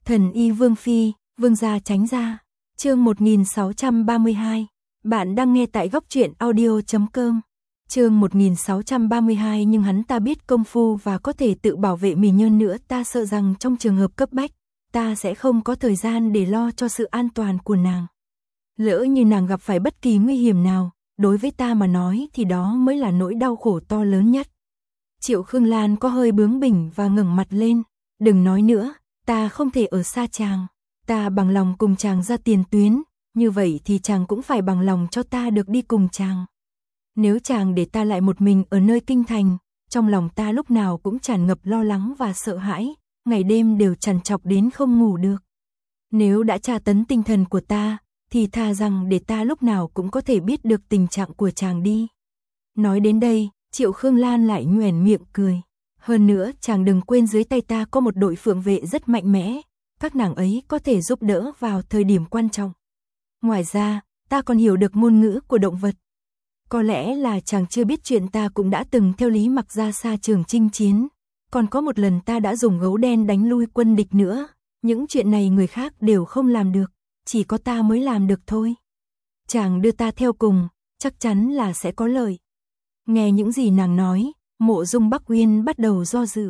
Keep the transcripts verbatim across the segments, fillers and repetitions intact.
Thần y Vương Phi, Vương gia tránh ra. Chương một nghìn sáu trăm ba mươi hai. Bạn đang nghe tại góc truyện audio chấm com. Chương một nghìn sáu trăm ba mươi hai, nhưng hắn ta biết công phu và có thể tự bảo vệ mình hơn nữa, ta sợ rằng trong trường hợp cấp bách, ta sẽ không có thời gian để lo cho sự an toàn của nàng. Lỡ như nàng gặp phải bất kỳ nguy hiểm nào, đối với ta mà nói thì đó mới là nỗi đau khổ to lớn nhất. Triệu Khương Lan có hơi bướng bỉnh và ngẩng mặt lên. Đừng nói nữa, ta không thể ở xa chàng. Ta bằng lòng cùng chàng ra tiền tuyến, như vậy thì chàng cũng phải bằng lòng cho ta được đi cùng chàng. Nếu chàng để ta lại một mình ở nơi kinh thành, trong lòng ta lúc nào cũng tràn ngập lo lắng và sợ hãi, ngày đêm đều trằn trọc đến không ngủ được. Nếu đã tra tấn tinh thần của ta, thì thà rằng để ta lúc nào cũng có thể biết được tình trạng của chàng đi. Nói đến đây, Triệu Khương Lan lại nhoẻn miệng cười. Hơn nữa, chàng đừng quên dưới tay ta có một đội phượng vệ rất mạnh mẽ, các nàng ấy có thể giúp đỡ vào thời điểm quan trọng. Ngoài ra, ta còn hiểu được ngôn ngữ của động vật. Có lẽ là chàng chưa biết chuyện ta cũng đã từng theo Lý Mặc ra xa trường chinh chiến, còn có một lần ta đã dùng gấu đen đánh lui quân địch nữa. Những chuyện này người khác đều không làm được, chỉ có ta mới làm được thôi. Chàng đưa ta theo cùng, chắc chắn là sẽ có lợi. Nghe những gì nàng nói, Mộ Dung Bắc Uyên bắt đầu do dự.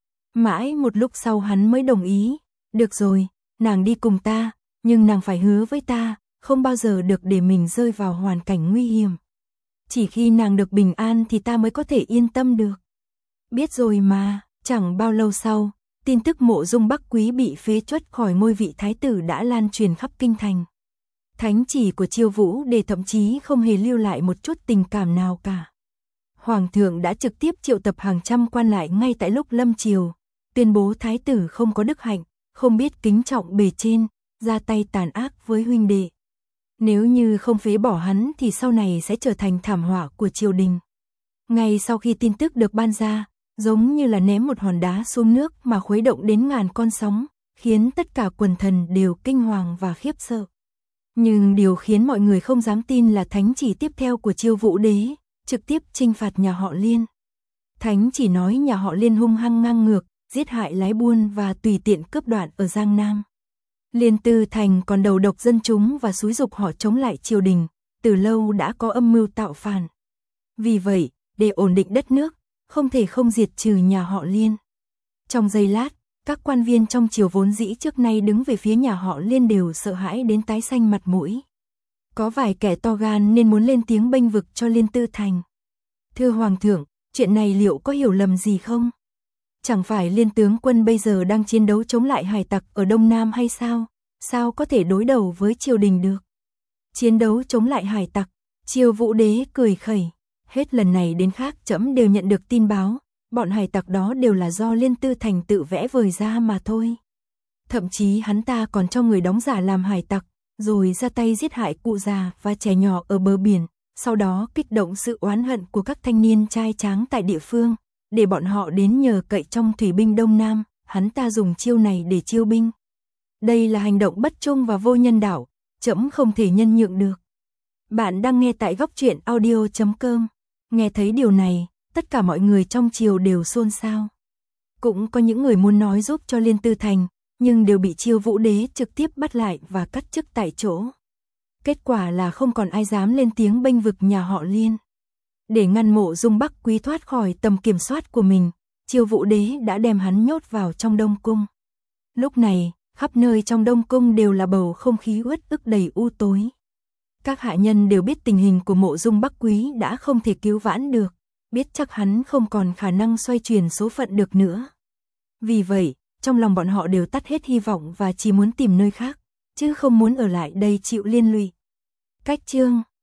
Mãi một lúc sau hắn mới đồng ý. Được rồi, nàng đi cùng ta, nhưng nàng phải hứa với ta, không bao giờ được để mình rơi vào hoàn cảnh nguy hiểm. Chỉ khi nàng được bình an thì ta mới có thể yên tâm được. Biết rồi mà. Chẳng bao lâu sau, tin tức Mộ Dung Bắc Quý bị phế truất khỏi ngôi vị thái tử đã lan truyền khắp kinh thành. Thánh chỉ của Chiêu Vũ Đề thậm chí không hề lưu lại một chút tình cảm nào cả. Hoàng thượng đã trực tiếp triệu tập hàng trăm quan lại ngay tại lúc lâm triều, tuyên bố thái tử không có đức hạnh, không biết kính trọng bề trên, ra tay tàn ác với huynh đệ. Nếu như không phế bỏ hắn thì sau này sẽ trở thành thảm họa của triều đình. Ngay sau khi tin tức được ban ra, giống như là ném một hòn đá xuống nước mà khuấy động đến ngàn con sóng, khiến tất cả quần thần đều kinh hoàng và khiếp sợ. Nhưng điều khiến mọi người không dám tin là thánh chỉ tiếp theo của Chiêu Vũ Đế, trực tiếp trinh phạt nhà họ Liên. Thánh chỉ nói nhà họ Liên hung hăng ngang ngược, giết hại lái buôn và tùy tiện cướp đoạt ở Giang Nam. Liên Tư Thành còn đầu độc dân chúng và xúi giục họ chống lại triều đình, từ lâu đã có âm mưu tạo phản. Vì vậy, để ổn định đất nước, không thể không diệt trừ nhà họ Liên. Trong giây lát, các quan viên trong triều vốn dĩ trước nay đứng về phía nhà họ Liên đều sợ hãi đến tái xanh mặt mũi. Có vài kẻ to gan nên muốn lên tiếng bênh vực cho Liên Tư Thành. Thưa Hoàng thượng, chuyện này liệu có hiểu lầm gì không? Chẳng phải Liên tướng quân bây giờ đang chiến đấu chống lại hải tặc ở Đông Nam hay sao? Sao có thể đối đầu với triều đình được? Chiến đấu chống lại hải tặc? Chiêu Vũ Đế cười khẩy. Hết lần này đến khác trẫm đều nhận được tin báo, bọn hải tặc đó đều là do Liên Tư Thành tự vẽ vời ra mà thôi. Thậm chí hắn ta còn cho người đóng giả làm hải tặc, rồi ra tay giết hại cụ già và trẻ nhỏ ở bờ biển, sau đó kích động sự oán hận của các thanh niên trai tráng tại địa phương, để bọn họ đến nhờ cậy trong thủy binh Đông Nam, hắn ta dùng chiêu này để chiêu binh. Đây là hành động bất trung và vô nhân đạo, trẫm không thể nhân nhượng được. Bạn đang nghe tại góc truyện audio chấm com. Nghe thấy điều này, tất cả mọi người trong triều đều xôn xao. Cũng có những người muốn nói giúp cho Liên Tư Thành, nhưng đều bị Chiêu Vũ Đế trực tiếp bắt lại và cắt chức tại chỗ. Kết quả là không còn ai dám lên tiếng bênh vực nhà họ Liên. Để ngăn Mộ Dung Bắc Quý thoát khỏi tầm kiểm soát của mình, Chiêu Vũ Đế đã đem hắn nhốt vào trong Đông Cung. Lúc này, khắp nơi trong Đông Cung đều là bầu không khí uất ức đầy u tối. Các hạ nhân đều biết tình hình của Mộ Dung Bắc Quý đã không thể cứu vãn được, biết chắc hắn không còn khả năng xoay chuyển số phận được nữa. Vì vậy, trong lòng bọn họ đều tắt hết hy vọng và chỉ muốn tìm nơi khác, chứ không muốn ở lại đây chịu liên lụy. Cách chương